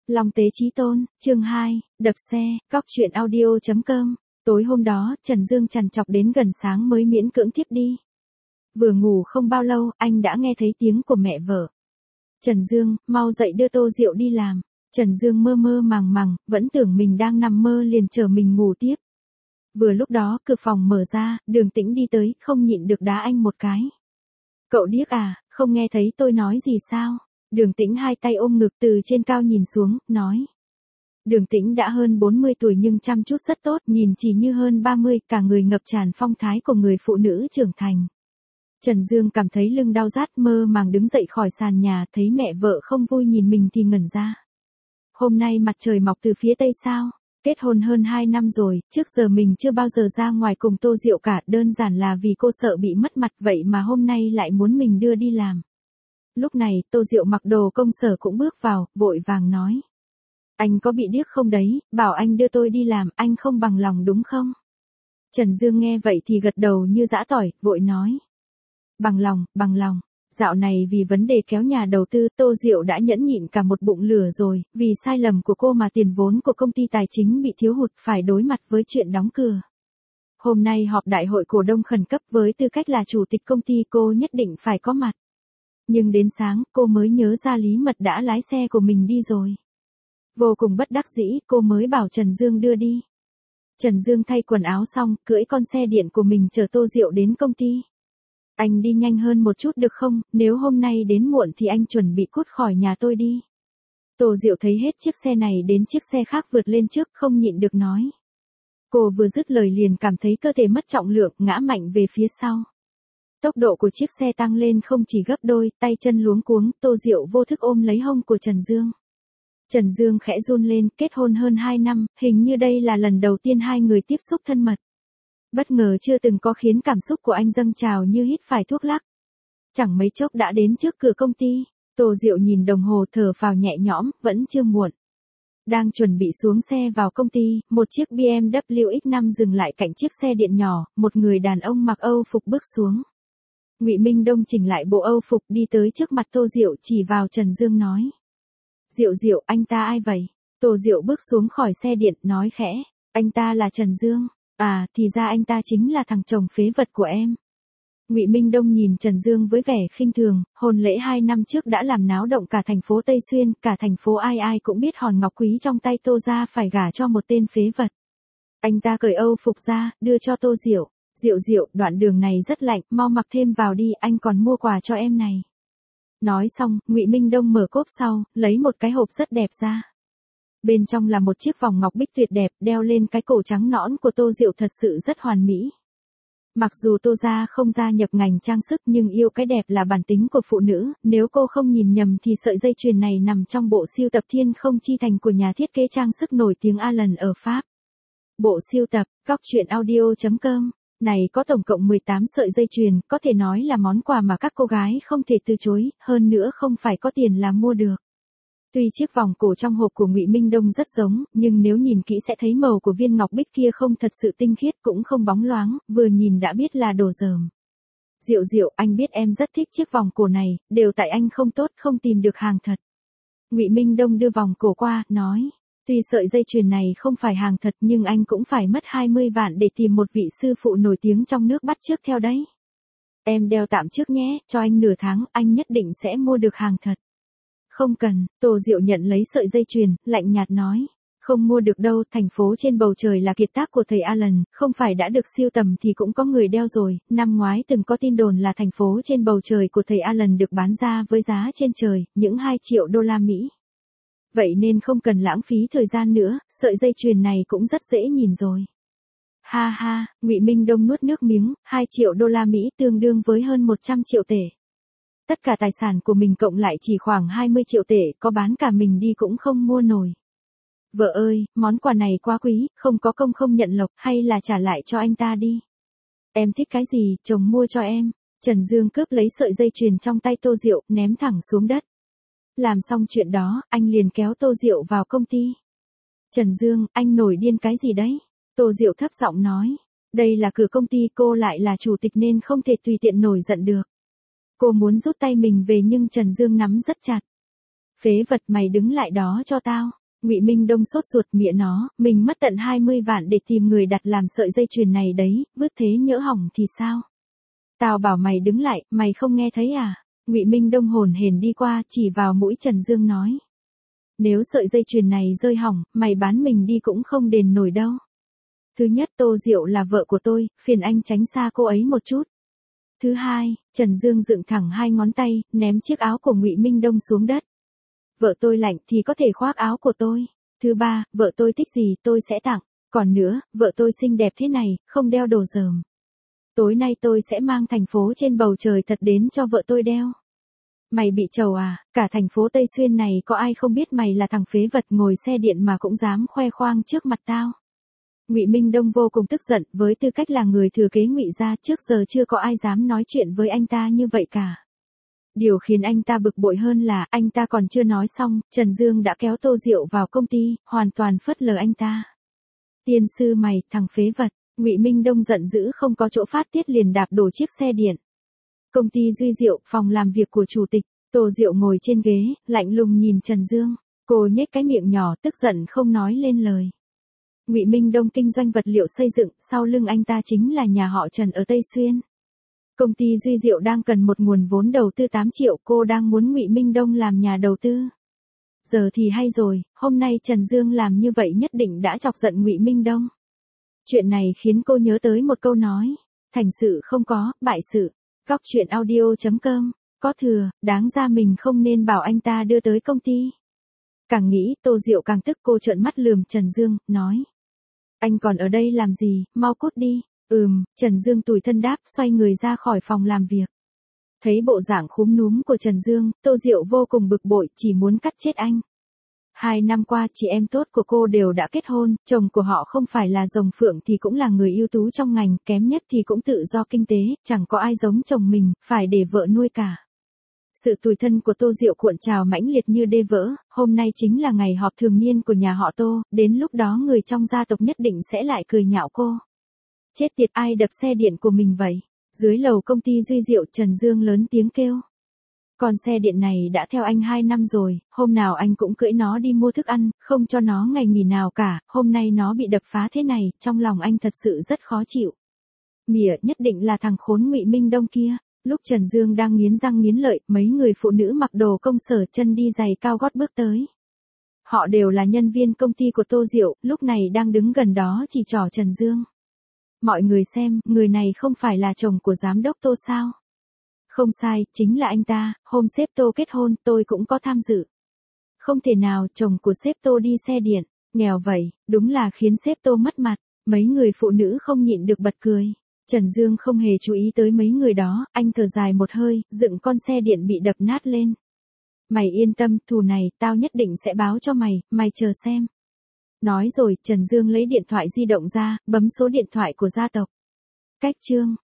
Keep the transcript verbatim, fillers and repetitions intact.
Long Tế Chí Tôn, chương hai, đập xe, cóc truyện audio chấm com. Tối hôm đó, Trần Dương trằn trọc đến gần sáng mới miễn cưỡng thiếp đi. Vừa ngủ không bao lâu, anh đã nghe thấy tiếng của mẹ vợ. Trần Dương, mau dậy đưa Tô Diệu đi làm. Trần Dương mơ mơ màng màng, vẫn tưởng mình đang nằm mơ liền chờ mình ngủ tiếp. Vừa lúc đó, cửa phòng mở ra, Đường Tĩnh đi tới, không nhịn được đá anh một cái. Cậu điếc à, không nghe thấy tôi nói gì sao? Đường Tĩnh hai tay ôm ngực từ trên cao nhìn xuống, nói. Đường Tĩnh đã hơn bốn mươi tuổi nhưng chăm chút rất tốt, nhìn chỉ như hơn ba mươi, cả người ngập tràn phong thái của người phụ nữ trưởng thành. Trần Dương cảm thấy lưng đau rát, mơ màng đứng dậy khỏi sàn nhà, thấy mẹ vợ không vui nhìn mình thì ngẩn ra. Hôm nay mặt trời mọc từ phía tây sao? Kết hôn hơn hai năm rồi, trước giờ mình chưa bao giờ ra ngoài cùng Tô Diệu cả, đơn giản là vì cô sợ bị mất mặt vậy mà hôm nay lại muốn mình đưa đi làm. Lúc này, Tô Diệu mặc đồ công sở cũng bước vào, vội vàng nói. Anh có bị điếc không đấy, bảo anh đưa tôi đi làm, anh không bằng lòng đúng không? Trần Dương nghe vậy thì gật đầu như giã tỏi, vội nói. Bằng lòng, bằng lòng. Dạo này vì vấn đề kéo nhà đầu tư, Tô Diệu đã nhẫn nhịn cả một bụng lửa rồi, vì sai lầm của cô mà tiền vốn của công ty tài chính bị thiếu hụt, phải đối mặt với chuyện đóng cửa. Hôm nay họp đại hội cổ đông khẩn cấp, với tư cách là chủ tịch công ty cô nhất định phải có mặt. Nhưng đến sáng, cô mới nhớ ra Lý Mật đã lái xe của mình đi rồi. Vô cùng bất đắc dĩ, cô mới bảo Trần Dương đưa đi. Trần Dương thay quần áo xong, cưỡi con xe điện của mình chở Tô Diệu đến công ty. Anh đi nhanh hơn một chút được không, nếu hôm nay đến muộn thì anh chuẩn bị cút khỏi nhà tôi đi. Tô Diệu thấy hết chiếc xe này đến chiếc xe khác vượt lên trước, không nhịn được nói. Cô vừa dứt lời liền cảm thấy cơ thể mất trọng lượng, ngã mạnh về phía sau. Tốc độ của chiếc xe tăng lên không chỉ gấp đôi, tay chân luống cuống, Tô Diệu vô thức ôm lấy hông của Trần Dương. Trần Dương khẽ run lên, kết hôn hơn hai năm, hình như đây là lần đầu tiên hai người tiếp xúc thân mật. Bất ngờ chưa từng có khiến cảm xúc của anh dâng trào như hít phải thuốc lắc. Chẳng mấy chốc đã đến trước cửa công ty, Tô Diệu nhìn đồng hồ thở phào nhẹ nhõm, vẫn chưa muộn. Đang chuẩn bị xuống xe vào công ty, một chiếc bê em vê X năm dừng lại cạnh chiếc xe điện nhỏ, một người đàn ông mặc Âu phục bước xuống. Ngụy Minh Đông chỉnh lại bộ Âu phục đi tới trước mặt Tô Diệu chỉ vào Trần Dương nói. Diệu Diệu, anh ta ai vậy? Tô Diệu bước xuống khỏi xe điện, nói khẽ, anh ta là Trần Dương. À, thì ra anh ta chính là thằng chồng phế vật của em. Ngụy Minh Đông nhìn Trần Dương với vẻ khinh thường, hôn lễ hai năm trước đã làm náo động cả thành phố Tây Xuyên, cả thành phố ai ai cũng biết hòn ngọc quý trong tay Tô ra phải gả cho một tên phế vật. Anh ta cởi Âu phục ra, đưa cho Tô Diệu. Diệu Diệu, đoạn đường này rất lạnh, mau mặc thêm vào đi, anh còn mua quà cho em này. Nói xong, Ngụy Minh Đông mở cốp sau, lấy một cái hộp rất đẹp ra. Bên trong là một chiếc vòng ngọc bích tuyệt đẹp, đeo lên cái cổ trắng nõn của Tô Diệu thật sự rất hoàn mỹ. Mặc dù Tô gia không gia nhập ngành trang sức nhưng yêu cái đẹp là bản tính của phụ nữ, nếu cô không nhìn nhầm thì sợi dây chuyền này nằm trong bộ sưu tập Thiên Không Chi Thành của nhà thiết kế trang sức nổi tiếng Alan ở Pháp. Bộ sưu tập, cóc truyện audio chấm com. Này có tổng cộng mười tám sợi dây chuyền, có thể nói là món quà mà các cô gái không thể từ chối, hơn nữa không phải có tiền là mua được. Tuy chiếc vòng cổ trong hộp của Ngụy Minh Đông rất giống, nhưng nếu nhìn kỹ sẽ thấy màu của viên ngọc bích kia không thật sự tinh khiết, cũng không bóng loáng, vừa nhìn đã biết là đồ dởm. Diệu Diệu, anh biết em rất thích chiếc vòng cổ này, đều tại anh không tốt, không tìm được hàng thật. Ngụy Minh Đông đưa vòng cổ qua, nói. Tuy sợi dây chuyền này không phải hàng thật nhưng anh cũng phải mất hai mươi vạn để tìm một vị sư phụ nổi tiếng trong nước bắt chước theo đấy. Em đeo tạm trước nhé, cho anh nửa tháng, anh nhất định sẽ mua được hàng thật. Không cần, Tô Diệu nhận lấy sợi dây chuyền, lạnh nhạt nói. Không mua được đâu, thành phố trên bầu trời là kiệt tác của thầy Alan, không phải đã được siêu tầm thì cũng có người đeo rồi. Năm ngoái từng có tin đồn là thành phố trên bầu trời của thầy Alan được bán ra với giá trên trời, những hai triệu đô la Mỹ. Vậy nên không cần lãng phí thời gian nữa, sợi dây chuyền này cũng rất dễ nhìn rồi. Ha ha, Ngụy Minh Đông nuốt nước miếng, hai triệu đô la Mỹ tương đương với hơn một trăm triệu tệ. Tất cả tài sản của mình cộng lại chỉ khoảng hai mươi triệu tệ, có bán cả mình đi cũng không mua nổi. Vợ ơi, món quà này quá quý, không có công không nhận lộc, hay là trả lại cho anh ta đi. Em thích cái gì, chồng mua cho em. Trần Dương cướp lấy sợi dây chuyền trong tay Tô Diệu, ném thẳng xuống đất. Làm xong chuyện đó, anh liền kéo Tô Diệu vào công ty. Trần Dương, anh nổi điên cái gì đấy? Tô Diệu thấp giọng nói. Đây là cửa công ty, cô lại là chủ tịch nên không thể tùy tiện nổi giận được. Cô muốn rút tay mình về nhưng Trần Dương nắm rất chặt. Phế vật, mày đứng lại đó cho tao. Ngụy Minh Đông sốt ruột, mẹ nó, mình mất tận hai mươi vạn để tìm người đặt làm sợi dây chuyền này đấy, vứt thế nhỡ hỏng thì sao? Tao bảo mày đứng lại, mày không nghe thấy à? Ngụy Minh Đông hồn hển đi qua, chỉ vào mũi Trần Dương nói. Nếu sợi dây chuyền này rơi hỏng, mày bán mình đi cũng không đền nổi đâu. Thứ nhất, Tô Diệu là vợ của tôi, phiền anh tránh xa cô ấy một chút. Thứ hai, Trần Dương dựng thẳng hai ngón tay, ném chiếc áo của Ngụy Minh Đông xuống đất. Vợ tôi lạnh thì có thể khoác áo của tôi. Thứ ba, vợ tôi thích gì tôi sẽ tặng. Còn nữa, vợ tôi xinh đẹp thế này, không đeo đồ dởm. Tối nay tôi sẽ mang thành phố trên bầu trời thật đến cho vợ tôi đeo. Mày bị trầu à, cả thành phố Tây Xuyên này có ai không biết mày là thằng phế vật ngồi xe điện mà cũng dám khoe khoang trước mặt tao. Ngụy Minh Đông vô cùng tức giận, với tư cách là người thừa kế Ngụy gia, trước giờ chưa có ai dám nói chuyện với anh ta như vậy cả. Điều khiến anh ta bực bội hơn là, anh ta còn chưa nói xong, Trần Dương đã kéo Tô Diệu vào công ty, hoàn toàn phớt lờ anh ta. Tiên sư mày, thằng phế vật, Ngụy Minh Đông giận dữ không có chỗ phát tiết liền đạp đổ chiếc xe điện. Công ty Duy Diệu, phòng làm việc của chủ tịch, Tô Diệu ngồi trên ghế, lạnh lùng nhìn Trần Dương, cô nhếch cái miệng nhỏ tức giận không nói lên lời. Ngụy Minh Đông kinh doanh vật liệu xây dựng, sau lưng anh ta chính là nhà họ Trần ở Tây Xuyên. Công ty Duy Diệu đang cần một nguồn vốn đầu tư tám triệu, cô đang muốn Ngụy Minh Đông làm nhà đầu tư. Giờ thì hay rồi, hôm nay Trần Dương làm như vậy nhất định đã chọc giận Ngụy Minh Đông. Chuyện này khiến cô nhớ tới một câu nói, thành sự không có, bại sự. Góc truyện audio chấm com, có thừa, đáng ra mình không nên bảo anh ta đưa tới công ty. Càng nghĩ, Tô Diệu càng tức, cô trợn mắt lườm Trần Dương, nói. Anh còn ở đây làm gì, mau cút đi. Ừm, Trần Dương tủi thân đáp, xoay người ra khỏi phòng làm việc. Thấy bộ dạng khúm núm của Trần Dương, Tô Diệu vô cùng bực bội, chỉ muốn cắt chết anh. Hai năm qua, chị em tốt của cô đều đã kết hôn, chồng của họ không phải là rồng phượng thì cũng là người ưu tú trong ngành, kém nhất thì cũng tự do kinh tế, chẳng có ai giống chồng mình, phải để vợ nuôi cả. Sự tủi thân của Tô Diệu cuộn trào mãnh liệt như đê vỡ, hôm nay chính là ngày họp thường niên của nhà họ Tô, đến lúc đó người trong gia tộc nhất định sẽ lại cười nhạo cô. Chết tiệt, ai đập xe điện của mình vậy? Dưới lầu công ty Duy Diệu, Trần Dương lớn tiếng kêu. Con xe điện này đã theo anh hai năm rồi, hôm nào anh cũng cưỡi nó đi mua thức ăn, không cho nó ngày nghỉ nào cả, hôm nay nó bị đập phá thế này, trong lòng anh thật sự rất khó chịu. Mỉa, nhất định là thằng khốn Ngụy Minh Đông kia. Lúc Trần Dương đang nghiến răng nghiến lợi, mấy người phụ nữ mặc đồ công sở chân đi giày cao gót bước tới. Họ đều là nhân viên công ty của Tô Diệu, lúc này đang đứng gần đó chỉ trỏ Trần Dương. Mọi người xem, người này không phải là chồng của giám đốc Tô sao? Không sai, chính là anh ta, hôm sếp Tô kết hôn, tôi cũng có tham dự. Không thể nào, chồng của sếp Tô đi xe điện, nghèo vậy, đúng là khiến sếp Tô mất mặt, mấy người phụ nữ không nhịn được bật cười. Trần Dương không hề chú ý tới mấy người đó, anh thở dài một hơi, dựng con xe điện bị đập nát lên. Mày yên tâm, thù này, tao nhất định sẽ báo cho mày, mày chờ xem. Nói rồi, Trần Dương lấy điện thoại di động ra, bấm số điện thoại của gia tộc. Cách chương